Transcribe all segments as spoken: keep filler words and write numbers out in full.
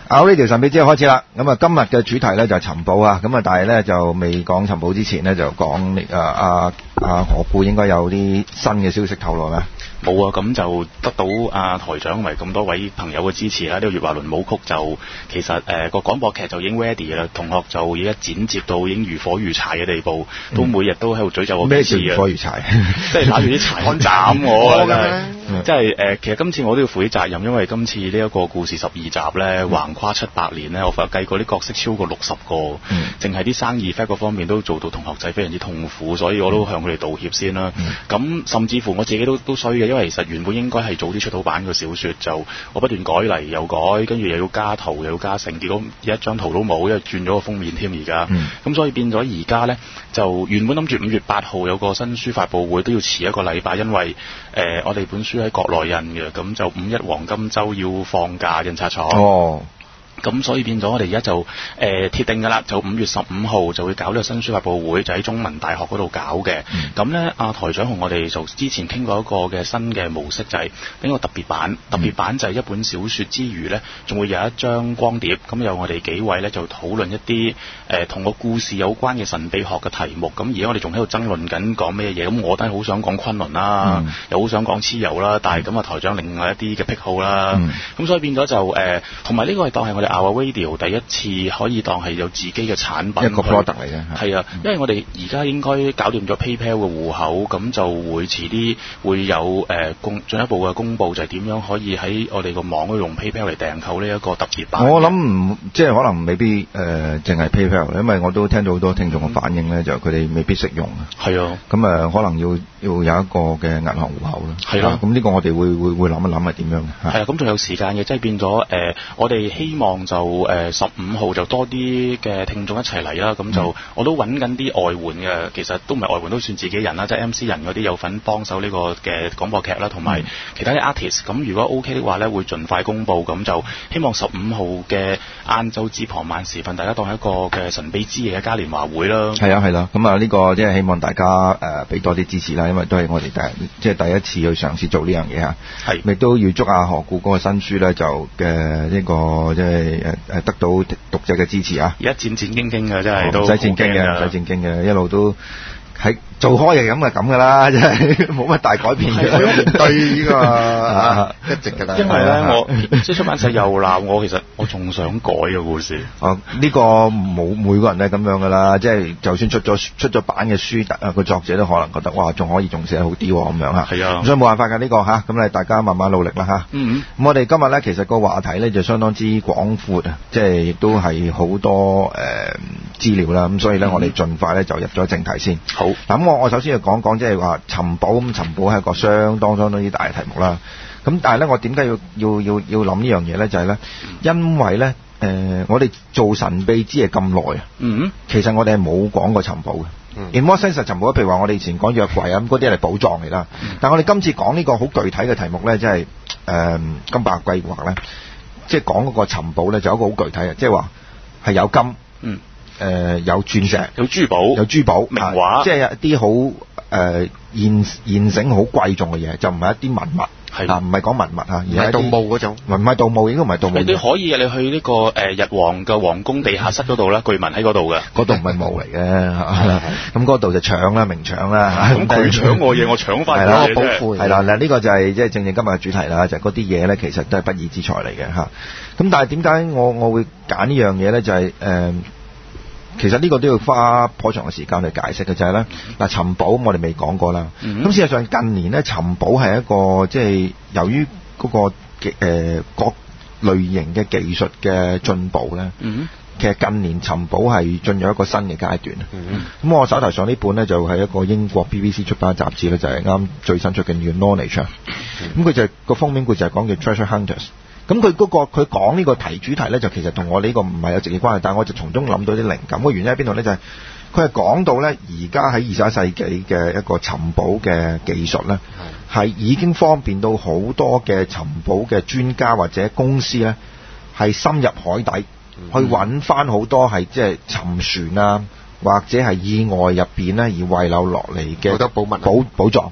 啊呢條神秘之夜開始啦，咁啊今日嘅主題咧就係尋寶啊，咁啊但係咧就未講尋寶之前咧就講啊啊啊何故應該有啲新嘅消息透露咩？ 冇啊，咁就得到啊台長同埋咁多位朋友嘅支持啦。呢、這個月華輪舞曲就其實誒、呃、個廣播劇就已經 ready 啦，同學就而家剪接到已經如火如柴嘅地步，嗯、都每日都喺度咀咒我幾次啊！ 咩叫如火如柴？ 即係攞住啲柴竿斬我啊！真係，即係誒，其實今次我都要負啲責任，因為今次呢一個故事十二集咧，橫跨七百年咧，我發覺計過啲角色超過六十個，淨係啲生意 effect 嗰方面都做到同學仔非常之痛苦，所以我都向佢哋道歉先啦。咁、嗯、甚至乎我自己都都衰嘅。因為其實原本應該係早啲出到版嘅小說，就我不斷改嚟又改，跟住又要加圖又要加成，結果一張圖都冇，因為轉咗個封面添而家。咁、嗯、所以變咗而家呢，就原本諗住五月八號有個新書發佈會，都要遲一個禮拜，因為誒、呃、我哋本書喺國內印嘅，咁就五一黃金週要放假印刷廠。哦。咁所以變咗我哋而家就誒、呃、鐵定㗎啦，就五月十五號就會搞呢個新書發佈會，就喺中文大學嗰度搞嘅。咁、嗯、呢，阿台長同我哋就之前傾過一個嘅新嘅模式，就係、是、呢個特別版。特別版就係一本小説之餘呢，仲會有一張光碟。咁有我哋幾位呢，就討論一啲誒同個故事有關嘅神秘學嘅題目。咁而家我哋仲喺度爭論緊講咩嘢。咁我都係好想講昆崙啦，嗯、又好想講蚩尤啦。但係咁啊，台長另外一啲嘅癖好啦。咁、嗯、所以變咗就誒，同埋呢個係當係我哋Our Radio 第一次可以當係有自己嘅產品一個 product 嚟嘅，係啊，因為我哋而家應該搞掂咗 PayPal 嘅戶口，咁就會遲啲會有誒公進一步嘅公佈，就係點樣可以喺我哋個網度用 PayPal 嚟訂購呢一個特別版。我諗唔即係可能未必誒淨係 PayPal，因為我都聽到好多聽眾嘅反應咧，就佢哋未必識用啊。係啊，咁誒可能要要有一個嘅銀行戶口啦。係啦，咁呢個我哋會會會諗一諗係點樣嘅。係啊，咁仲有時間嘅，即係變咗誒，我哋希望就。誒十五號就多啲嘅聽眾一齊嚟啦，咁就、嗯、我都揾緊啲外援嘅，其實都唔係外援，都算自己人啦，即係 M C 人嗰啲有份幫手呢個嘅廣播劇啦，同埋其他啲 artist。咁如果 OK 的話咧，會盡快公佈，咁就希望十五號嘅晏晝至傍晚時分，大家當係一個嘅神秘之夜嘅嘉年華會啦。係啊，係啦，咁啊呢個即係希望大家誒俾、呃、多啲支持啦，因為都係我哋第即係第一次去嘗試做呢樣嘢嚇。係，亦都預祝阿何故嗰個新書咧就嘅呢、這個即係誒誒得到讀者嘅支持啊！而家戰戰兢兢嘅真係都唔使戰兢嘅，唔使戰兢嘅，一路都喺做開嘅咁啊咁噶啦，真係冇乜大改變嘅。對呢個一直㗎啦。因為咧，我即係出版社又鬧我，其實我仲想改個故事。哦，呢個冇每個人都係咁樣㗎啦，即係就算出咗出咗版嘅書，啊個作者都可能覺得哇，仲可以仲寫好啲咁樣嚇。係啊，所以冇辦法㗎呢個嚇，咁你大家慢慢努力啦嚇。嗯咁我哋今日咧其實個話題咧就相當之廣闊啊，即係亦都係好多誒資料啦，咁所以咧我哋盡快咧就入咗正題先。好。咁我我首先要講講即係話尋寶，咁尋寶係一個相當相當之大嘅題目啦。咁但係咧，我點解要要要要諗呢樣嘢咧？就係、是、咧，因為咧，誒、呃，我哋做神秘之夜咁耐啊，嗯，其實我哋係冇講過尋寶嘅。嗯 In what sense 尋寶？譬如話我哋以前講約櫃啊，咁嗰啲係寶藏嚟啦。嗯、但係我哋今次講呢個好具體嘅題目咧，即係誒金百計劃咧，即係講嗰個尋寶咧，就有一個好具體嘅，即係話係有金，嗯。誒、呃、有鑽石，有珠寶，有珠寶，名畫，即係一啲好誒現現成好貴重嘅嘢，就唔係一啲文物，係啊，唔係講文物嚇，而係盜墓嗰種，唔係盜墓，應該唔係盜墓。你可以你去呢、這個誒、呃、日皇嘅皇宮地下室嗰度啦，據聞喺嗰度嘅，嗰度唔係墓嚟嘅，咁嗰度就搶啦，明搶啦，咁佢搶我嘢，我搶翻佢寶庫，係啦，嗱呢個就係即係正正今日嘅主題啦，就係嗰啲嘢咧，其實都係不義之財嚟嘅嚇。咁但係點解我我會揀呢樣嘢咧？就係、是、誒。呃其實呢個都要花頗長嘅時間去解釋嘅，就係咧嗱，尋寶我哋未講過啦。咁、嗯、事實上近年咧，尋寶係一個即係由於嗰、那個嘅誒、呃、各類型嘅技術嘅進步咧，嗯、其實近年尋寶係進入一個新嘅階段。咁、嗯、我手頭上呢本咧就係一個英國 B B C 出版嘅雜誌咧，就係、是、啱最新出嘅叫 Knowledge。咁、嗯、佢就個、是、封面佢就係講叫 Treasure Hunters。咁佢嗰個佢講呢個題主題咧，就其實同我哋呢個唔係有直接關係，但係我就從中諗到啲靈感。個原因喺邊度咧？就係佢係講到咧，而家喺二十一世紀嘅一個尋寶嘅技術咧，係已經方便到好多嘅尋寶嘅專家或者公司咧，係深入海底、嗯、去揾翻好多係即係沉船啊，或者係意外入邊咧而遺留落嚟嘅好多寶物、寶寶藏。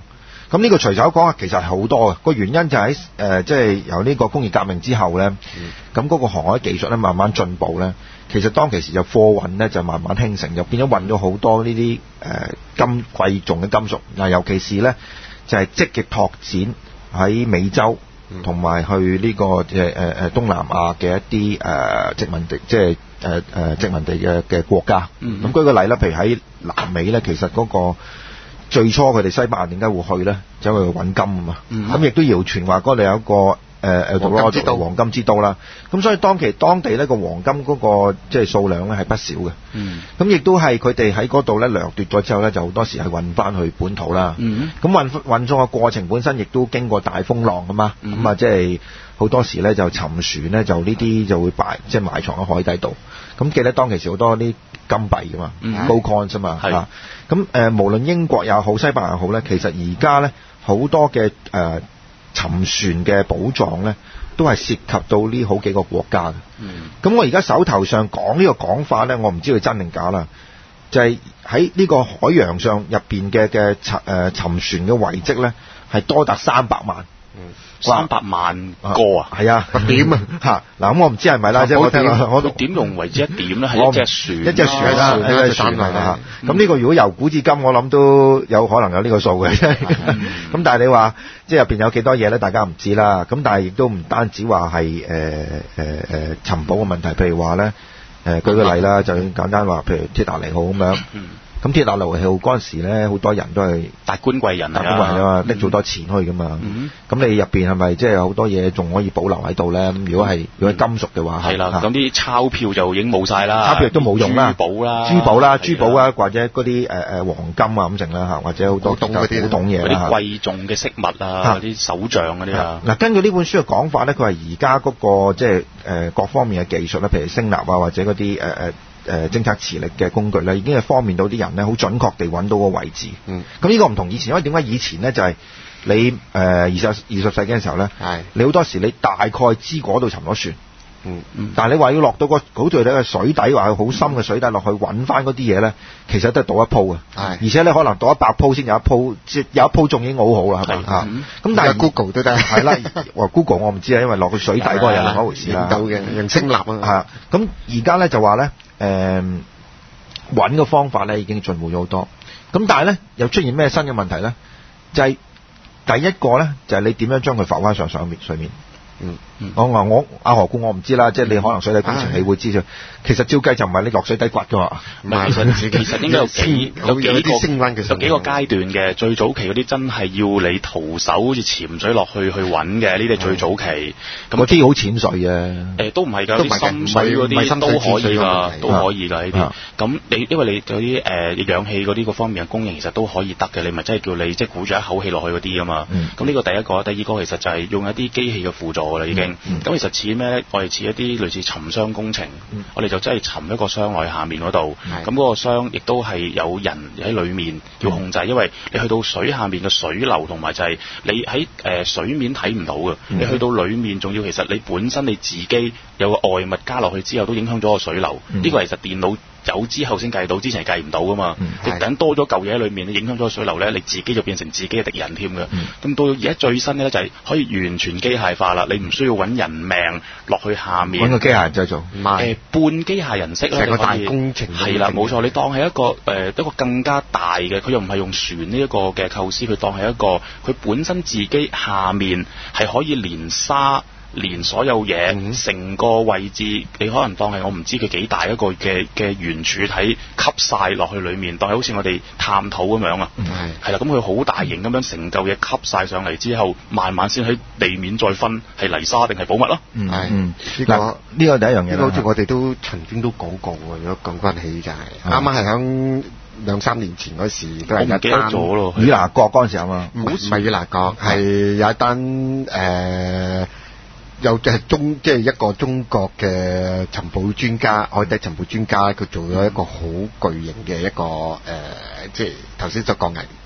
咁呢個隨手講其實係好多嘅，個原因就喺誒即係由呢個工業革命之後咧，咁嗰、嗯、個航海技術咧慢慢進步咧，其實當其時就貨運咧就慢慢興盛，就變咗運咗好多呢啲誒金貴重嘅金屬，嗱尤其是咧就係、是、積極拓展喺美洲同埋、嗯、去呢、這個誒誒誒東南亞嘅一啲誒、呃、殖民地，即係誒誒殖民地嘅嘅國家。咁、嗯、舉個例啦，譬如喺南美咧，其實嗰、那個最初佢哋西班牙點解會去咧？走去揾金啊嘛。咁亦都謠傳話嗰度有一個誒誒黃金之都黃金之都啦。咁所以當其當地咧個黃金嗰、那個即係數量咧係不少嘅。咁亦都係佢哋喺嗰度咧掠奪咗之後咧，就好多時係運翻去本土啦。咁、嗯、運運送嘅過程本身亦都經過大風浪啊嘛。咁、嗯、啊即係好多時咧就沉船咧，就呢啲就會埋即係埋藏喺海底度。咁記得當其時好多啲金幣噶嘛、嗯、gold coins 啊嘛嚇。咁誒、呃、無論英國也好西班牙也好咧，其實而家咧好多嘅誒、呃、沉船嘅寶藏咧，都係涉及到呢好幾個國家嘅。咁、嗯、我而家手頭上講呢個講法咧，我唔知佢真定假啦。就係喺呢個海洋上入邊嘅嘅沉誒沉船嘅遺跡咧，係多達三百萬。嗯三百萬個啊，係啊，點啊嚇嗱咁我唔知係咪啦，即係我聽我我點用為之一點咧？係一隻船，一隻船啦，一隻船係啦嚇。咁呢個如果由古至今，我諗都有可能有呢個數嘅。咁、嗯、但係你話即係入邊有幾多嘢咧？大家唔知啦。咁但係亦都唔單止話係誒誒誒尋寶嘅問題，譬如話咧誒舉個例啦，就簡單話，譬如鐵達尼號咁樣。嗯咁鐵達尼號嗰陣時咧，好多人都係達官貴人啊，達官貴人啊嘛，拎咗好多錢去噶嘛。咁、嗯、你入邊係咪即係有好多嘢仲可以保留喺度咧？咁如果係、嗯、如果係金屬嘅話，係啦。咁啲鈔票就已經冇晒啦，鈔票亦都冇用啦。珠寶啦，珠寶啦，珠寶啊，或者嗰啲誒誒黃金啊咁剩啦嚇，或者好多古董嗰啲古董嘢啦，嗰啲貴重嘅飾物啊，嗰啲手杖嗰啲啊。嗱，根據呢本書嘅講法咧，佢係而家嗰個即係誒各方面嘅技術啦，譬如聲納啊，或者嗰啲誒誒。呃誒偵測磁力嘅工具咧，已經係方便到啲人咧，好準確地揾到個位置。嗯，咁呢個唔同以前，因為點解以前咧就係、是、你誒二十二十世紀嘅時候咧，係你好多時你大概知嗰度沉咗船。嗯嗯，但係你話要落到個好似你嘅水底，話好深嘅水底落去揾翻嗰啲嘢咧，其實都係賭一鋪嘅。係，而且你可能賭一百鋪先有一鋪，即係有一鋪中已經好好啦，係咪嚇？咁、嗯、但係 Google 都得，係啦。話 Google 我唔知啊，因為落去水底嗰個又另一回事啦。到嘅用聲納啊，係。咁而家咧就話咧。誒揾個方法咧已經進步咗好多，咁但係咧又出現咩新嘅問題咧？就係、是、第一個咧就係、是、你點樣將佢浮翻上上面水面。嗯，嗯我話我阿何故我唔知啦，即係你可能水底工程你會知道、嗯，其實照計就唔係你落水底掘㗎嘛，唔係，其實其實應該有幾有幾個有幾個階段嘅。最早期嗰啲真係要你徒手好似潛水落去去揾嘅，呢啲係最早期。咁嗰啲好淺水嘅，誒都唔係㗎，啲深水嗰啲都可以㗎，都可以㗎呢啲。咁你因為你嗰啲誒氧氣嗰啲個方面嘅供應其實都可以得嘅，你咪真係叫你即係鼓住一口氣落去嗰啲啊嘛。咁、嗯、呢個第一個，第二個其實就係用一啲機器嘅輔助。啦已經，咁、嗯嗯、其實似咩咧？我哋似一啲類似沉箱工程，嗯、我哋就真係沉一個箱落去下面嗰度，咁嗰個箱亦都係有人喺裏面要控制、嗯，因為你去到水下面嘅水流同埋就係你喺誒、呃、水面睇唔到嘅、嗯，你去到裏面仲要其實你本身你自己有個外物加落去之後，都影響咗個水流。呢、嗯這個其實電腦有之後先計到，之前係計唔到噶嘛。你、嗯、等多咗嚿嘢喺裏面，你影響咗個水流咧，你自己就變成自己嘅敵人添嘅。咁、嗯、到而家最新嘅咧就係可以完全機械化啦，你唔需要揾人命落去下面。揾個機械人製造。誒、呃，半機械人式啦，成個大工程。係啦，冇錯，你當係一個誒、呃、一個更加大嘅，佢又唔係用船呢一個嘅構思，佢當係一個佢本身自己下面係可以連沙。連所有嘢成、嗯、個位置，你可能當係我唔知佢幾大一個嘅嘅圓柱體吸晒落去裏面，當係好似我哋探土咁樣啊。係係啦，咁佢好大型咁樣成嚿嘢吸晒上嚟之後，慢慢先喺地面再分係泥沙定係寶物咯。嗯，係嗯，呢、這個呢、這個第一樣嘢。好似我哋都曾經都講過喎，如果講翻起就係啱啱係響兩三年前嗰時都係一單。我唔記得咗咯。與那國嗰陣時啊嘛，唔係與那國，係有一單誒。呃有就係中即係、就是、一個中國嘅尋寶專家，海底尋寶專家，佢做咗一個好巨型嘅一個誒、呃，即係頭先所講嘅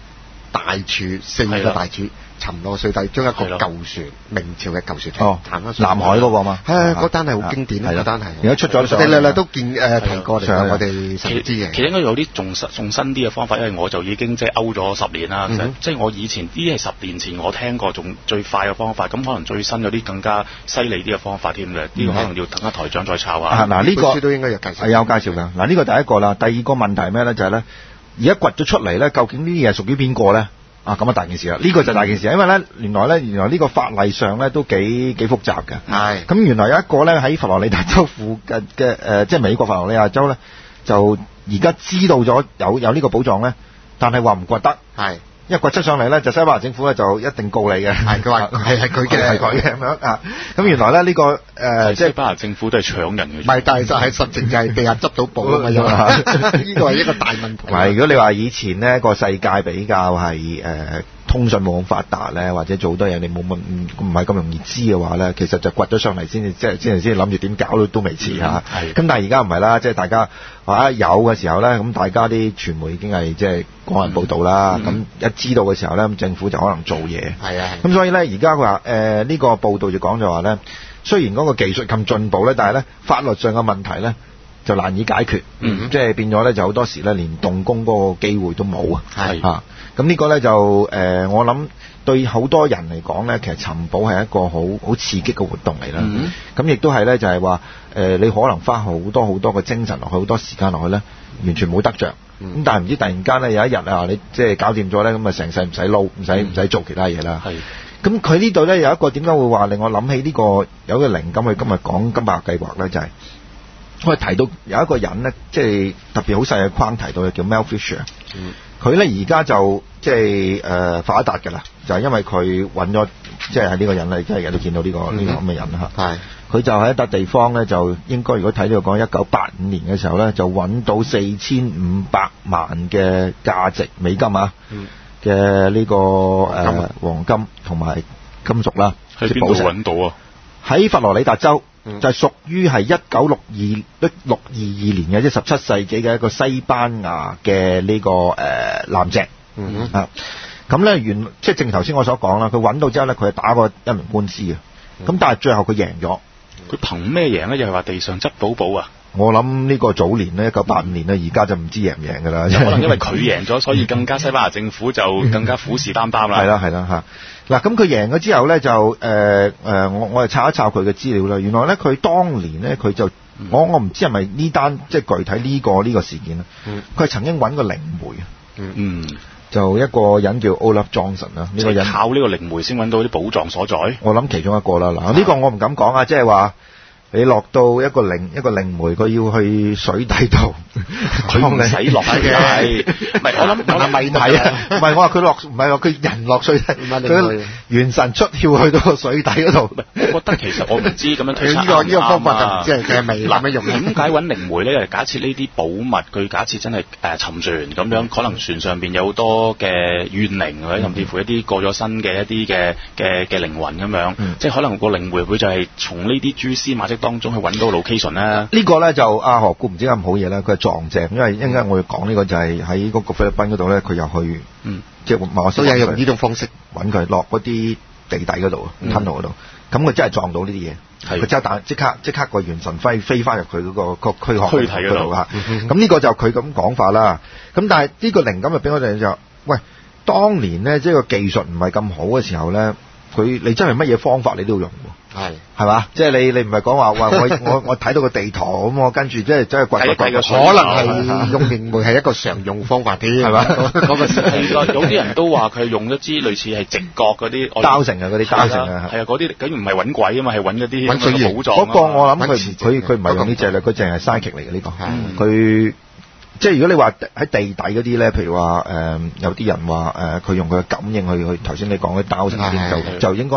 大柱四個大柱沉落水底，將一個舊船明朝嘅舊船哦， 沉咗南海嗰個嘛， 係嗰單係好經典，嗰單係而家出咗上， 我哋略略都見誒提過嚟，我哋甚至嘅。 其實應該有啲仲實仲新啲嘅方法，因為我就已經即係勾咗十年啦。 嗯、 即係我以前呢啲係十年前我聽過仲最快嘅方法，咁可能最新有啲更加犀利啲嘅方法添嘅。呢、嗯、個可能要等下台長再抄下。 嗱呢個書都應該有介紹， 係有介紹㗎。嗱呢個第一個啦，第二個問題係咩咧？就係、是、咧，而家掘咗出嚟咧，究竟呢啲嘢屬於邊個咧？啊，咁啊大件事啦！呢、這個就大件事，因為咧原來咧原來呢個法例上咧都幾幾複雜嘅。係。咁原來有一個咧喺佛羅里達州附近嘅誒，即係美國佛羅里達州咧，就而家知道咗有有呢個寶藏咧，但係話唔掘得。係。因為掘出上嚟咧，就西班牙政府咧就一定告你嘅。係，佢話係係佢嘅，係佢嘅咁樣啊。咁原來咧呢、這個誒，即、呃、係西班牙政府都係搶人嘅。唔係，但係就係實情就係地下執到寶啊嘛，因為呢個係一個大問題。係，如果你話以前呢個世界比較係誒、呃、通訊冇咁發達咧，或者做好多嘢你冇乜唔唔係咁容易知嘅話咧，其實就掘咗上嚟先至，即係先至先諗住點搞都都未遲嚇。係。咁但係而家唔係啦，即係大家話有嘅時候咧，咁大家啲傳媒已經係即係廣人報導啦。咁、嗯、一知道嘅時候咧，咁政府就可能做嘢。係啊。咁所以咧，而家佢話誒呢個報導就講就話咧，雖然嗰個技術咁進步咧，但係咧法律上嘅問題咧就難以解決。嗯。即係變咗咧，就好多時咧連動工嗰個機會都冇啊。係。啊。咁呢個咧就誒、呃，我諗對好多人嚟講咧，其實尋寶係一個好好刺激嘅活動嚟啦。咁亦都係咧，就係話誒，你可能花好多好多嘅精神落去，好多時間落去咧，完全冇得着。咁、嗯、但係唔知突然間咧有一日啊，你即係搞掂咗咧，咁啊成世唔使撈，唔使唔使做其他嘢啦。係。咁佢呢度咧有一個點解會話令我諗起呢、呢個有一個靈感，佢今日講金伯計劃咧，就係、是、我哋提到有一個人咧，即係特別好細嘅框提到嘅叫 Mel Fisher。嗯。佢咧而家就即係誒發達㗎啦，就係、是、因為佢揾咗，即係喺呢個人咧，即係日日都見到呢、這個呢、嗯、個咁嘅人啦嚇。係。佢就喺一笪地方咧，就應該如果睇呢個講一九八五年嘅時候咧，就揾到四千五百萬嘅價值美金啊嘅呢、這個誒、呃、黃金同埋金屬啦。喺邊度揾到啊？喺佛羅里達州。嗯、就係、是、屬於係一九六二一六二二年嘅，即係十七世紀嘅一個西班牙嘅呢、這個誒艦隻。嗯啊，咁咧原即係正如頭先我所講啦，佢揾到之後咧，佢係打過一輪官司嘅。咁、嗯、但係最後佢贏咗。佢憑咩贏咧？又係話地上執到寶啊？我諗呢個早年咧，一九八五年咧，而家就唔知贏唔贏㗎啦。可能因為佢贏咗，所以更加西班牙政府就更加虎視眈眈啦。係啦，係啦嚇。嗱，咁佢贏咗之後咧，就誒誒、呃呃，我我係查一查佢嘅資料啦。原來咧，佢當年咧，佢就、嗯、我我唔知係咪呢單即係具體呢、這個呢、這個事件啦。佢、嗯、係曾經揾過靈媒啊。嗯。就一個人叫 Olaf Johnson 啊，呢個人靠呢個靈媒先揾到啲寶藏所在。我諗其中一個啦。嗱，呢個我唔敢講啊，即係話。你落到一個靈一個靈媒，佢要去水底度，佢唔使落嘅。唔係我諗我諗咪係啊，唔係我話佢落，唔係話佢人落水底，佢元神出竅去到個水底嗰度。我覺得其實我唔知咁樣推測啱唔啱啊。呢個呢個方法就唔知係嘅未諗咩用。點解揾靈媒咧？假設呢啲寶物，佢假設真係誒沉船咁樣，可能船上邊有好多嘅怨靈或者甚至乎一啲過咗身嘅一啲嘅嘅嘅靈魂咁樣，即係可能個靈媒會就係從呢啲蛛絲馬跡當中去揾到 location 啦。呢個咧就阿何故唔知咁好嘢咧，佢係撞正，因為一陣間我要講呢個就係喺嗰個菲律賓嗰度咧，佢又去，嗯，即係馬所以用呢種方式揾佢落嗰啲地底嗰度，吞落嗰度，咁佢真係撞到呢啲嘢，佢即刻即刻即刻個元神飛飛翻入佢嗰個個軀殼軀體嗰度嚇。咁呢個就佢咁講法啦。咁但係呢個靈感就俾我哋就，喂，當年咧即係個技術唔係咁好嘅時候咧，佢你真係乜嘢方法你都要用喎。係係嘛？即係你你唔係講話話我我我睇到個地圖咁，我跟住即係真係掘掘掘，可能係用靈媒係一個常用方法啲，係嘛？嗰個係咯，有啲人都話佢用一支類似係直角嗰啲膠繩啊，嗰啲膠繩啊，係啊，嗰啲梗唔係揾鬼啊嘛，係揾嗰啲揾水寶藏。不過我諗佢佢佢唔係用呢隻啦，佢淨係 psychic 嚟嘅呢個。佢即係如果你話喺地底嗰啲咧，譬如話誒、呃、有啲人話誒佢用佢嘅感應去去頭先你講嘅膠繩嗰啲，就就應該。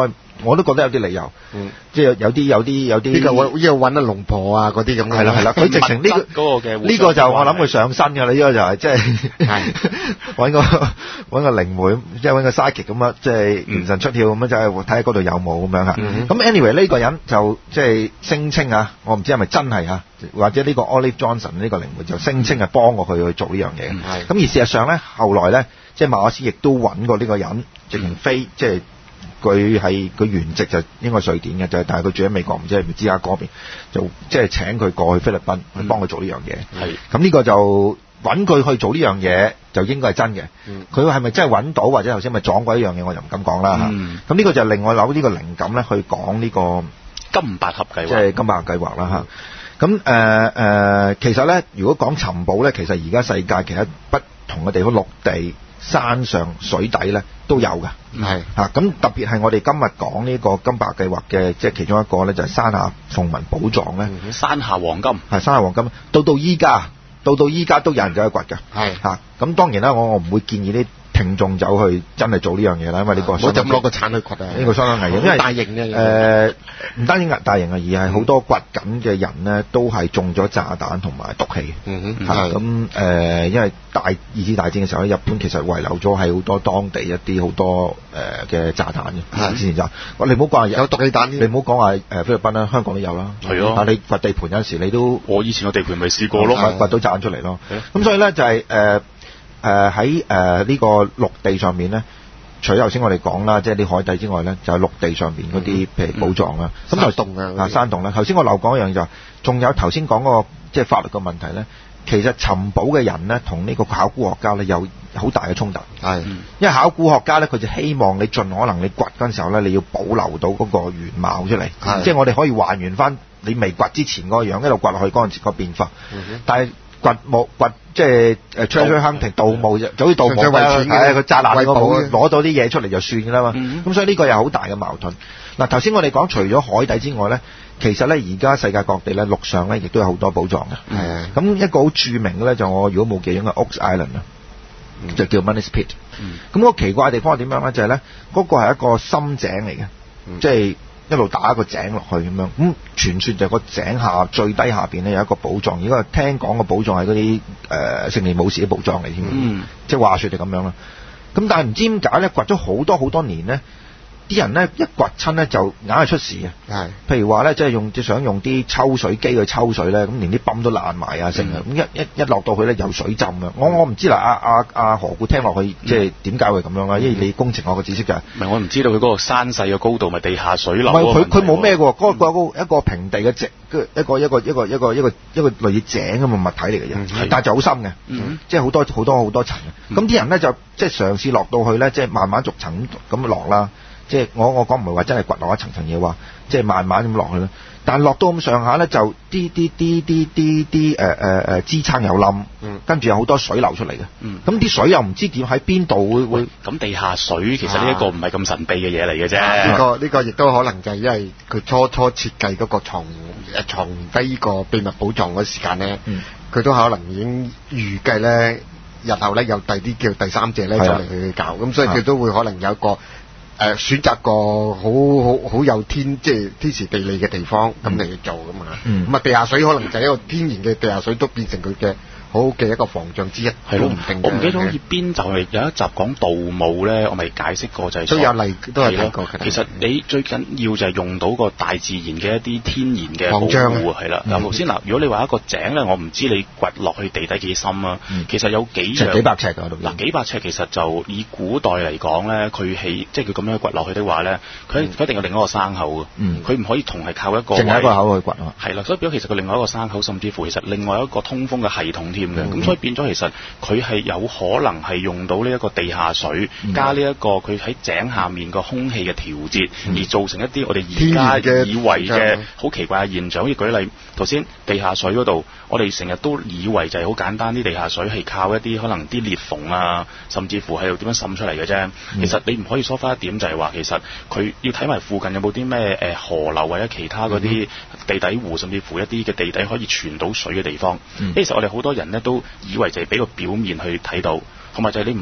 我都覺得有啲理由， 嗯、 即係有啲有啲有啲。 呢、這個呢個揾阿龍婆啊嗰啲咁嘅。 係啦係啦，佢直情呢、這個嗰個嘅呢個就我諗佢上身㗎啦，呢、這個就係即係揾個揾個靈媒，即係揾個 psychic 咁啊，即係元神出竅咁樣，就係睇下嗰度有冇咁樣嚇。咁、嗯、anyway 呢個人就即係聲稱啊，我唔知係咪真係啊，或者呢個 Olive Johnson 呢個靈媒就聲稱係幫過佢去做呢樣嘢。咁、嗯、而事實上咧，後來咧，即係馬可斯亦都揾過呢個人，直情飛、嗯、即係。佢係佢原籍就應該瑞典嘅，就係但係佢住喺美國，唔知係咪芝加哥嗰邊，就即係請佢過去菲律賓去幫佢做呢樣嘢。係咁呢個就揾佢去做呢樣嘢，就應該係真嘅。佢係咪真係揾到，或者頭先咪撞過一樣嘢，我就唔敢講啦嚇。咁、嗯、呢個就另外攞呢個靈感咧去講呢個金百合計劃， 即係金百合計劃啦嚇。咁誒誒，其實咧，如果講尋寶咧，其實而家世界其實不同嘅地方，陸地、山上、水底咧都有㗎。係嚇，咁特別係我哋今日講呢個金百合計劃嘅，即係其中一個咧，就係山下鳳紋寶藏咧、 嗯。山下黃金係山下黃金，到到依家，到到依家都有人走去掘㗎。係嚇，咁當然啦，我我唔會建議啲聽眾走去真係做呢樣嘢啦，因為呢個我就攞個鏟去掘啊， 呢個相當危險，因為大型嘅誒唔單止大型啊，而係好多掘緊嘅人咧都係中咗炸彈同埋毒氣。嗯哼，咁誒、呃，因為大二次大戰嘅時候咧，日本其實遺留咗係好多當地一啲好多誒嘅、呃、炸彈嘅。之前就你唔好講有毒氣彈，你唔好講話誒菲律賓啦，香港都有啦。係咯，但你掘地盤有陣時你都我以前個地盤咪試過咯， 掘到炸彈出嚟咯。咁所以咧就係、是、誒。呃誒喺誒呢個陸地上面咧，除咗頭先我哋講啦，即係啲海底之外咧，就係、是、陸地上面嗰啲譬如寶藏啦，咁、嗯、就洞啊，啊山洞啦。頭先我漏講一樣就係、是，仲有頭先講嗰個即係法律嘅問題咧。其實尋寶嘅人咧，同呢個考古學家咧有好大嘅衝突。係，因為考古學家咧，佢就希望你盡可能你掘嗰陣時候咧，你要保留到嗰個原貌出嚟，即係我哋可以還原翻你未掘之前嗰個樣，一路掘落去嗰陣時個變化。嗯、但係掘墓掘即係誒 treasure hunting 盜墓就好似盜墓咁，係佢炸爛個墓攞到啲嘢出嚟就算㗎啦嘛。咁、嗯、所以呢個有好大嘅矛盾。嗱，頭先我哋講除咗海底之外咧，其實咧而家世界各地咧陸上咧亦都有好多寶藏嘅。係啊，咁一個好著名嘅咧就我如果冇記錯嘅 Oaks Island 啊、嗯，就叫 Money's Pit。嗯，咁、那個奇怪嘅地方係點樣咧？就係咧嗰個係一個深井嚟嘅，即、嗯、係、就是、一路打一個井落去咁樣。咁傳說就係個井下最低下邊咧有一個寶藏，而家聽講個寶藏係嗰啲誒聖尼武士嘅寶藏嚟添。嗯，即係話說就咁樣啦。咁但係唔知點解咧，掘咗好多好多年咧。啲人咧一掘親咧就硬係出事嘅，係譬如話咧即係用即係想用啲抽水機去抽水咧，咁連啲泵都爛埋啊成啊，咁、嗯、一一一落到去咧有水浸啊！我我唔知啦，阿阿阿何故聽落去即係點解會咁樣啦？因為你工程學嘅知識就係、是， 唔係我唔知道佢嗰個山勢嘅高度咪地下水流。唔係佢佢冇咩嘅，嗰、那個一個一個平地嘅井，一個一個一個一個一個一個類似井咁嘅物體嚟嘅啫，但係就好深嘅、嗯，即係好多好多好多層嘅。咁、嗯、啲人咧就即係嘗試落到去咧，即係慢慢逐層咁落啦。即係我我講唔係話真係掘落一層層嘢，話即係慢慢咁落去啦。但係落到咁上下咧，就啲啲啲啲啲啲誒誒誒支撐又冧，跟住有好多水流出嚟嘅。咁、嗯、啲水又唔知點喺邊度會會。咁地下水其實呢一個唔係咁神秘嘅嘢嚟嘅啫。呢、 啊呢個呢、呢個亦都可能就係因為佢初初設計嗰個藏誒藏低呢個秘密寶藏嗰時間咧，佢、嗯、都可能已經預計咧日後咧有第啲叫第三者咧再嚟去搞，咁所以佢都會可能有一個。誒、呃、選擇個好好好有天即係天時地利嘅地方咁嚟去做㗎嘛，咁、嗯、啊地下水可能就係一個天然嘅地下水都變成佢嘅好嘅一個防障之一，係咯，唔定。 我唔記得好似邊就係有一集講盜墓咧，我咪解釋過就係、是、 都有例都係睇過。 其實你最緊要就係用到個大自然嘅一啲天然嘅保護係啦。嗱頭先嗱，如果你話一個井咧，我唔知你掘落去地底幾深啊、嗯，其實有幾樣幾百尺㗎度。 嗱幾百尺其實就以古代嚟講咧，佢起即係佢咁樣掘落去的話咧，佢、嗯、一定有另一個生口嘅。佢、嗯、唔可以同係靠一個淨係一個口去掘啊。係啦，所以變咗其實佢另外一個生口，甚至乎其實另外一個通風嘅系統添嘅。咁、嗯、所以變咗。其實佢係有可能係用到呢一個地下水，嗯、加呢一個佢喺井下面個空氣嘅調節、嗯，而造成一啲我哋而家以為嘅好奇怪嘅現象。好似舉例，頭先地下水嗰度，我哋成日都以為就係好簡單，啲地下水係靠一啲可能啲裂縫啊，甚至乎係點樣滲出嚟嘅啫。其實你唔可以疏忽一點，就係話其實佢要睇埋附近有冇啲咩誒河流或者其他嗰啲地底湖，甚至乎一啲嘅地底可以傳到水嘅地方。嗯、其實我哋好多人呢都以為就係俾個表面去睇到，同埋就係你唔好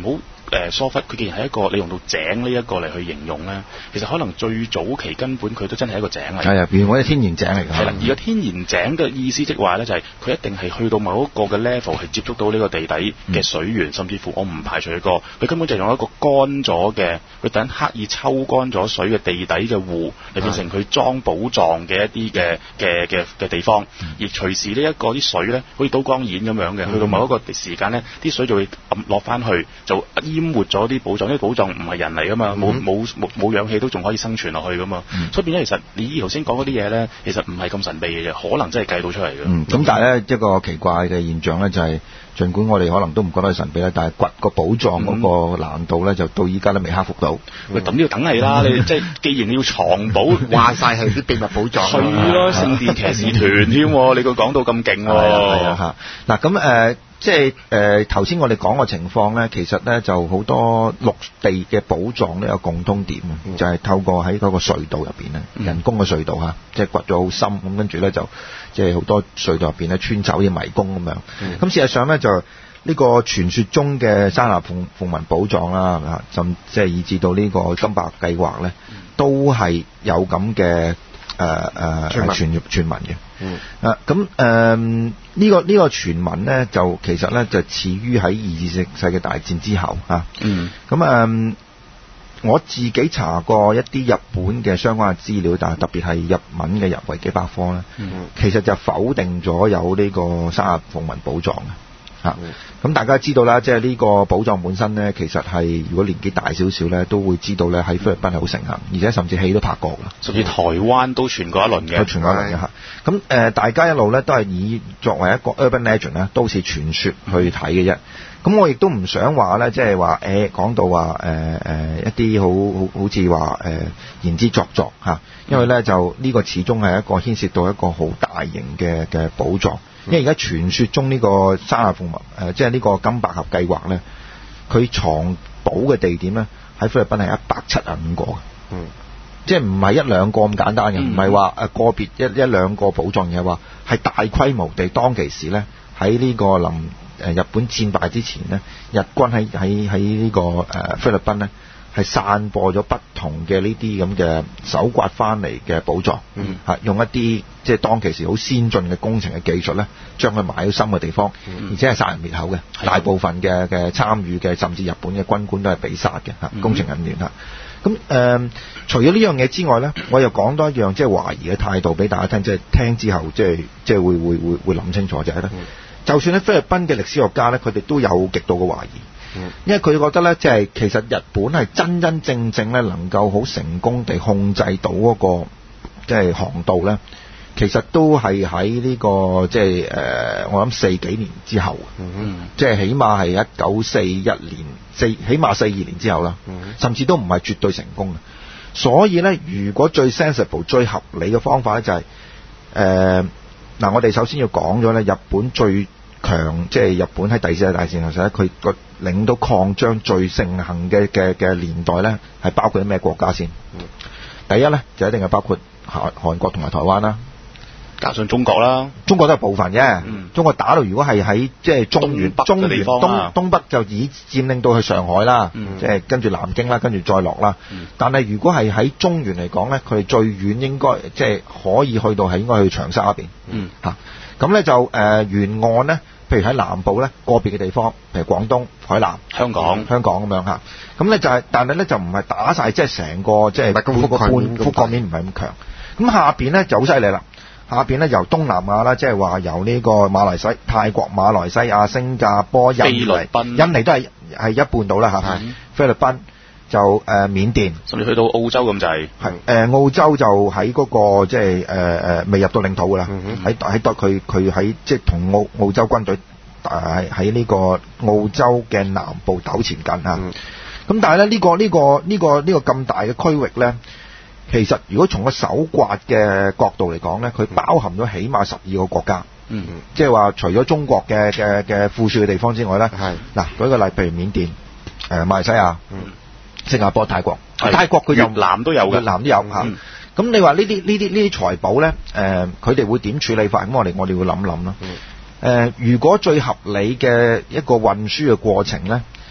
誒疏忽，佢既然係一個你用到井呢一個嚟去形容咧，其實可能最早期根本佢都真係一個井嚟。 係啊，原本係天然井嚟㗎。 係啦，而個天然井嘅意思即係話咧，就係佢一定係去到某一個嘅 level 係接觸到呢個地底嘅水源，嗯、甚至乎我唔排除一個佢根本就用一個乾咗嘅，佢等刻意抽乾咗水嘅地底嘅湖嚟變成佢裝寶藏嘅一啲嘅嘅嘅嘅地方，嗯、而隨時呢一個啲水咧，好似刀光鐮咁樣嘅，嗯、去到某一個時間咧，啲水就會落翻去，就淹沒咗啲寶藏。啲寶藏唔係人嚟噶嘛，冇冇冇冇氧氣都仲可以生存落去噶嘛，嗯、所以變咗其實你頭先講嗰啲嘢咧，其實唔係咁神秘嘅啫，可能真係計到出嚟嘅。嗯， 咁但係咧一個奇怪嘅現象咧就係、是，儘管我哋可能都唔覺得係神秘咧，但係掘個寶藏嗰個難度咧，就到依家都未克服到。 喂、嗯，咁呢個梗係啦，你即係既然你要藏寶， 話晒係啲秘密寶藏。 係咯，聖殿騎士團添，你個講到咁勁喎。 係啊，嚇嗱咁誒。即係誒頭先我哋講嘅情況咧，其實咧就好多陸地嘅寶藏都有共通點，嗯、就係透過喺嗰個隧道入邊咧，嗯、人工嘅隧道嚇，即係掘咗好深，咁跟住咧就即係好多隧道入邊咧穿走啲迷宮咁樣。咁、嗯、事實上咧就呢個傳說中嘅山下鳳鳳紋寶藏啦，嚇，甚即係以至到呢個金白計劃咧，都係有咁嘅。誒誒傳傳傳聞嘅，嗯啊咁誒呢個呢個傳聞咧，就其實咧就始於喺二次世界大戰之後啊，嗯咁誒、嗯、我自己查過一啲日本嘅相關嘅資料，但係特別係日文嘅日維基百科咧，嗯、其實就否定咗有呢個山下鳳紋寶藏嘅。嚇，咁、嗯、大家知道啦，即係呢個寶藏本身咧，其實係如果年紀大少少咧，都會知道咧喺菲律賓係好盛行，而且甚至戲都拍過啦， 甚至台灣都傳過一輪嘅， 都傳過一輪嘅嚇。咁誒、呃，大家一路咧都係以作為一個 urban legend 咧，都市傳說去睇嘅啫。咁我亦都唔想話咧，即係話誒講到話誒誒一啲好好好似話誒言之鑿鑿嚇，因為咧就呢個始終係一個牽涉到一個好大型嘅嘅寶藏。因為而家傳說中呢個山下鳳紋誒，即係呢個金百合計劃咧，佢藏寶嘅地點咧喺菲律賓係一百七十五個嘅，嗯，即係唔係一兩個咁簡單嘅，唔係話誒個別一一兩個寶藏，而係話係大規模地當其時咧喺呢個臨誒日本戰敗之前咧，日軍喺喺喺呢個誒菲律賓咧。係散播咗不同嘅呢啲咁嘅搜刮翻嚟嘅寶藏，嗯、用一啲即係當其時好先進嘅工程嘅技術咧，將佢埋喺深嘅地方，嗯、而且係殺人滅口嘅。的大部分嘅嘅參與嘅，甚至日本嘅軍官都係被殺嘅嚇，嗯、工程人員嚇。咁誒、呃，除咗呢樣嘢之外咧，我又講多一樣即係懷疑嘅態度俾大家聽，即係聽之後即係即係會會會會諗清楚就係、是、咧，嗯、就算喺菲律賓嘅歷史學家咧，佢哋都有極度嘅懷疑。因為佢覺得咧，即係其實日本係真真正正咧，能夠好成功地控制到嗰個即係航道咧，其實都係喺呢個即係誒，我諗四幾年之後，嗯、即係起碼係一九四一年四，起碼四二年之後啦，嗯、甚至都唔係絕對成功嘅。所以咧，如果最 sensible、最合理嘅方法咧，就係誒嗱，我哋首先要講咗咧，日本最強即係日本喺第四次大戰時咧，佢個領導擴張最盛行嘅嘅嘅年代咧，係包括啲咩國家先？嗯、第一咧就一定係包括韓韓國同埋台灣啦， 加上中國啦， 中國都係部分啫。嗯、中國打到如果係喺即係中原、東中原、東、啊、東北就已佔領到去上海啦，嗯、即係跟住南京啦，跟住再落啦。嗯、但係如果係喺中原嚟講咧，佢哋最遠應該即係可以去到係應該去長沙嗰邊。嗯，嚇咁咧就誒、呃、沿岸咧。譬如喺南部咧，個別嘅地方，譬如廣東、海南、香港、香港咁樣嚇，咁咧就係、是，但係咧就唔係打晒，即係成個即係覆個半覆蓋面唔係咁強。咁下邊咧就好犀利啦，下邊咧由東南亞啦，即係話由呢個馬來西亞、泰國、馬來西亞、新加坡、印尼、印尼都係係一半到啦嚇，嗯、菲律賓。就誒、呃、緬甸， 甚至去到澳洲咁滯， 係誒、呃、澳洲就喺嗰、那個即係誒誒未入到領土㗎啦，喺喺度佢佢喺即係同澳澳洲軍隊誒喺呢個澳洲嘅南部糾纏緊嚇。咁、嗯、但係咧呢、這個呢、這個呢、這個呢、這個咁大嘅區域咧，其實如果從個搜刮嘅角度嚟講咧，佢包含咗起碼十二個國家，嗯、即係話除咗中國嘅嘅嘅富庶嘅地方之外咧，係嗱舉個例，譬如緬甸、誒、呃、馬來西亞。嗯新加坡、泰國，是泰國佢越南都有嘅， 越南都有嚇。咁、嗯嗯、你話呢啲呢啲呢啲財寶咧，誒佢哋會點處理法？咁我哋我哋會諗諗啦。誒、呃，如果最合理嘅一個運輸嘅過程咧，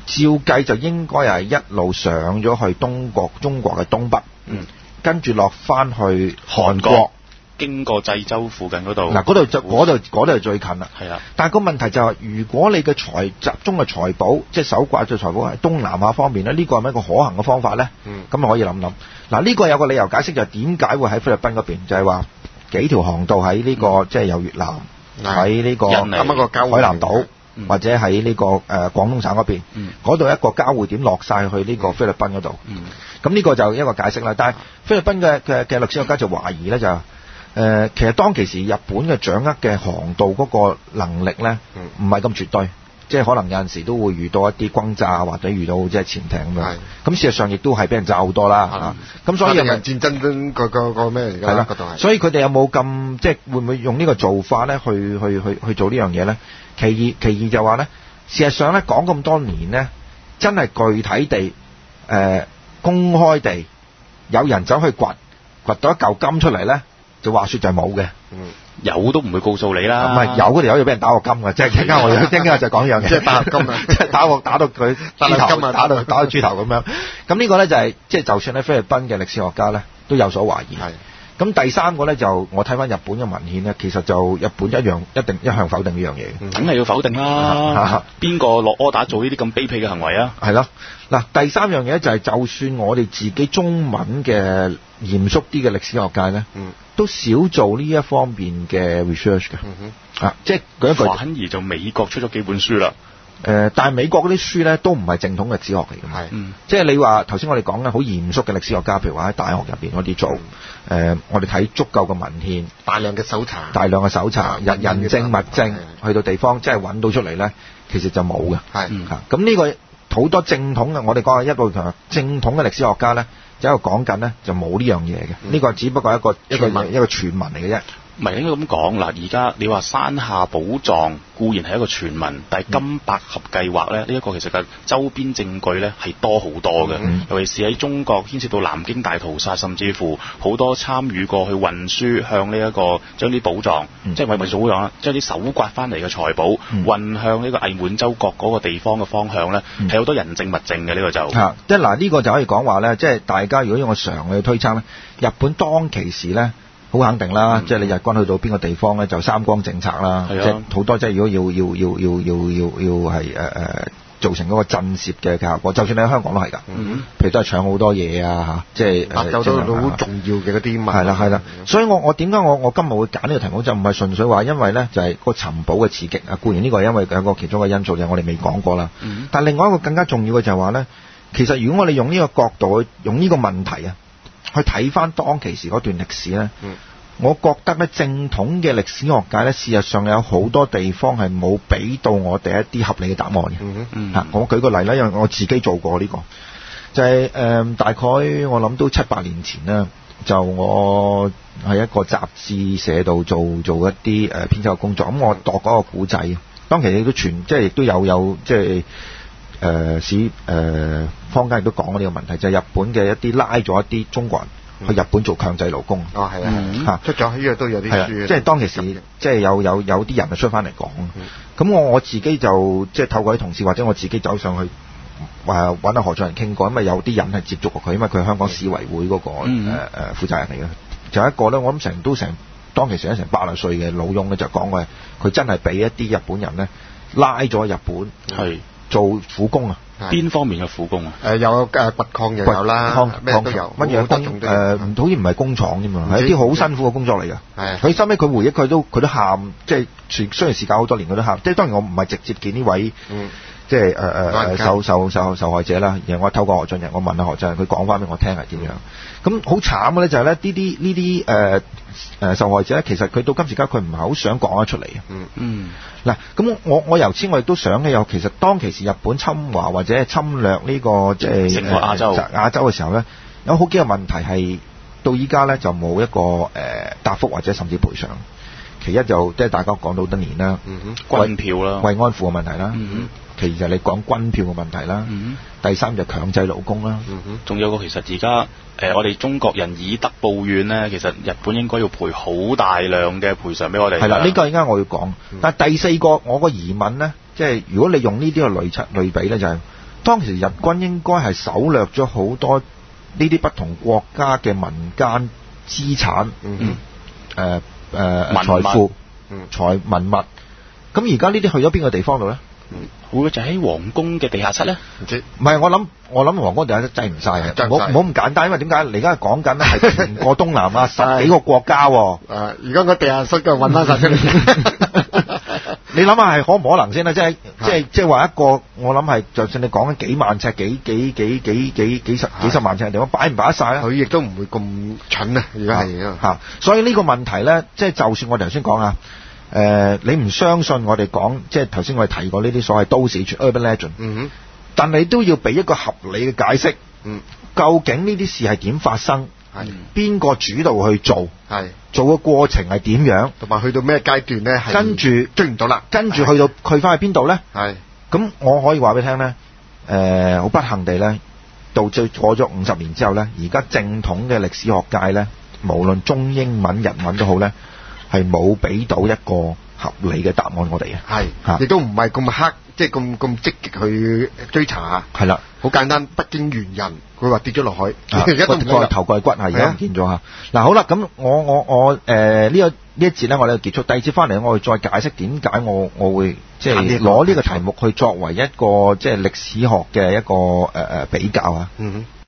照計就應該係一路上咗去東國中國嘅東北， 嗯， 跟住落翻去韓國。 韓國經過濟州附近嗰度， 嗱嗰度就嗰度嗰度係最近啦。 係啦， 但係個問題就係、是，如果你嘅財集中嘅財寶，即係搜刮嘅財寶喺東南亞方面咧，呢、這個係咪一個可行嘅方法咧？嗯，咁可以諗諗。嗱呢個有個理由解釋就係點解會喺菲律賓嗰邊，就係、是、話幾條航道喺呢、這個、嗯、即係有越南喺呢、這個啱啱個海南島， 嗯、 或者喺呢、這個誒、呃、廣東省嗰邊，嗰度、嗯、一個交匯點落晒去呢個菲律賓嗰度。嗯，咁呢個就一個解釋啦。但係菲律賓嘅嘅嘅歷史學家就懷疑咧就。誒、呃，其實當其時日本嘅掌握嘅航道嗰個能力咧，唔係咁絕對，即係可能有陣時都會遇到一啲轟炸或者遇到即係潛艇咁樣。咁事實上亦都係俾人炸好多啦。嚇，咁所以有冇戰爭都個個個咩嚟㗎？係啦， 所以佢哋有冇咁即係會唔會用呢個做法咧，去去去去做呢樣嘢咧？其二其二就話咧，事實上咧講咁多年咧，真係具體地誒、呃、公開地有人走去掘掘到一嚿金出嚟咧。就話說就係冇嘅， 嗯，有都唔會告訴你啦。 唔係有嗰條友要俾人打個金嘅，即係陣間我陣間就講樣嘅， 即係打個金啊， 即係打個打到佢豬頭，打到打到豬頭咁樣。咁呢個咧就係即係就算喺菲律賓嘅歷史學家咧都有所懷疑。係。咁第三個咧就我睇翻日本嘅文獻咧，其實就日本一樣一定一向否定呢樣嘢， 梗係要否定啦。邊個落柯打做呢啲咁卑鄙嘅行為啊？ 係咯。嗱，第三樣嘢就係就算我哋自己中文嘅嚴肅啲嘅歷史學界咧，嗯，都少做呢一方面嘅 research 嘅。嗯哼。啊，即係舉一句， 反而就美國出咗幾本書啦。 誒、呃，但係美國嗰啲書咧都唔係正統嘅史學嚟嘅，係，嗯、即係你話頭先我哋講嘅好嚴肅嘅歷史學家，譬如話喺大學入邊嗰啲做，誒、嗯呃，我哋睇足夠嘅文獻， 大量嘅搜查， 大量嘅搜查，人人證物證，去到地方即係揾到出嚟咧，其實就冇嘅，係，嚇，咁呢個好多正統嘅，我哋講嘅一路同正統嘅歷史學家咧，就喺度講緊咧，就冇呢樣嘢嘅，呢、嗯、個只不過係一個一個一個傳聞嚟嘅啫。 唔係應該咁講嗱，而家你話山下寶藏固然係一個傳聞，但係金百合計劃咧，呢、這、一個其實嘅周邊證據咧係多好多嘅，嗯、尤其是喺中國牽涉到南京大屠殺，甚至乎好多參與過去運輸向呢、這、一個將啲寶藏，嗯、即係為為咗講啦，將啲搜刮翻嚟嘅財寶、嗯、運向呢個偽滿洲國嗰個地方嘅方向咧，係好、嗯、多人證物證嘅呢、這個就嚇，即係嗱呢個就可以講話咧，即係大家如果用我常去推測咧，日本當其時咧。好肯定啦，嗯、即係你日軍去到邊個地方咧，就三光政策啦，嗯、即係好多即係如果要要要要要要要係誒誒造成嗰個震懾嘅效果，就算你喺香港都係㗎，嗯、譬如都係搶好多嘢啊嚇，即係壓走到好重要嘅嗰啲物。係啦係啦， 所以我我點解我我今日會揀呢個題目就唔係純粹話因為咧就係、是、個尋寶嘅刺激啊，固然呢個係因為有個其中嘅因素就係我哋未講過啦，嗯、但係另外一個更加重要嘅就係話咧，其實如果我哋用呢個角度去用呢個問題啊。去睇翻當其時嗰段歷史咧，嗯、我覺得咧正統嘅歷史學界咧，事實上有好多地方係冇俾到我哋一啲合理嘅答案嘅。嚇、嗯嗯啊，我舉個例啦，因為我自己做過呢、這個，就係、是、誒、呃、大概我諗都七八年前啦，就我喺一個雜誌社度做做一啲誒編輯嘅工作，咁我度嗰個古仔，當其時亦都傳，即係亦都有有即係。誒史誒坊間亦都講過呢個問題，就係、是、日本嘅一啲拉咗一啲中國人去日本做強制勞工。嗯、哦，係啊，嚇、嗯、出咗呢個都有啲書。即係當其時，嗯、即係有有有啲人就出翻嚟講。咁、嗯、我我自己就即係透過啲同事或者我自己走上去誒揾阿何俊仁傾過，因為有啲人係接觸過佢，因為佢係香港市維會嗰、那個誒誒、嗯呃、負責人嚟嘅。就有一個咧，我諗成都成當其時咧成八十歲嘅老翁咧，就講嘅佢真係俾一啲日本人咧拉咗日本。係。做苦工啊？ 邊方面嘅苦工啊？ 誒有誒掘礦又有啦，咩都有， 乜嘢工誒？好似唔係工廠啫嘛，係一啲好辛苦嘅工作嚟㗎。係佢收尾佢回憶佢都佢都喊，即係雖然時間好多年佢都喊。即係當然我唔係直接見呢位，即係誒誒受受受受害者啦。而係我透過何俊仁，我問下何俊仁，佢講翻俾我聽係點樣。咁好慘嘅咧就係咧呢啲呢啲誒誒受害者咧，其實佢到今時今日佢唔係好想講得出嚟嘅。嗯嗯。嗱，咁我我由此我亦都想嘅，有其實當其時日本侵華或者侵略呢、這個即係成個亞洲、呃、亞洲嘅時候咧，有好幾個問題係到依家咧就冇一個誒、呃、答覆或者甚至賠償。其一就即係大家講到好多年啦， 嗯、哼軍票啦， 慰安婦嘅問題啦。 嗯、哼其實你講軍票嘅問題啦。嗯、哼第三就強制勞工啦。 仲、嗯、有個其實而家誒我哋中國人以德報怨咧，其實日本應該要賠好大量嘅賠償俾我哋。係啦，呢、這個而家我要講。嗯、但係第四個我個疑問咧，即係如果你用呢啲去類出類比咧，就係、是、 當時日軍應該係搜掠咗好多呢啲不同國家嘅民間資產， 嗯誒誒財富、財文物。咁而家呢啲去咗邊個地方度咧？ 會唔會就喺皇宮嘅地下室咧？ 唔知，唔係我諗，我諗皇宮地下室制唔晒嘅，唔好唔好咁簡單，因為點解？你而家講緊咧係全個東南亞十幾個國家喎。 誒，而家個地下室嘅揾翻晒出嚟。 你諗下係可唔可能先啦？即係即係即係話一個，我諗係就算你講緊幾萬尺、幾幾幾幾幾幾十幾十萬尺嘅地方，擺唔擺得晒咧？ 佢亦都唔會咁蠢啊！而家係嚇，所以呢個問題咧，即係就算我哋頭先講啊。誒、呃，你唔相信我哋講，即係頭先我哋提過呢啲所謂都市傳 urban legend，嗯哼，但你都要俾一個合理嘅解釋，嗯，究竟呢啲事係點發生，係邊個主導去做，係做嘅過程係點樣，同埋去到咩階段咧？跟住追唔到啦，跟住去到佢翻去邊度咧？係，咁我可以話俾你聽咧，誒、呃，好不幸地咧，到最過咗五十年之後咧，而家正統嘅歷史學界咧，無論中英文、日文都好咧。係冇俾到一個合理嘅答案我哋嘅，係，亦都唔係咁黑，即係咁咁積極去追查。係啦，好簡單，北京猿人，佢話跌咗落去，而家都唔個頭蓋骨係而家唔見咗嚇。嗱好啦，咁我我我誒呢個呢一節咧，我哋結束。第二節翻嚟，我會再解釋點解我我會即係攞呢個題目去作為一個即係歷史學嘅一個誒誒比較啊。嗯哼。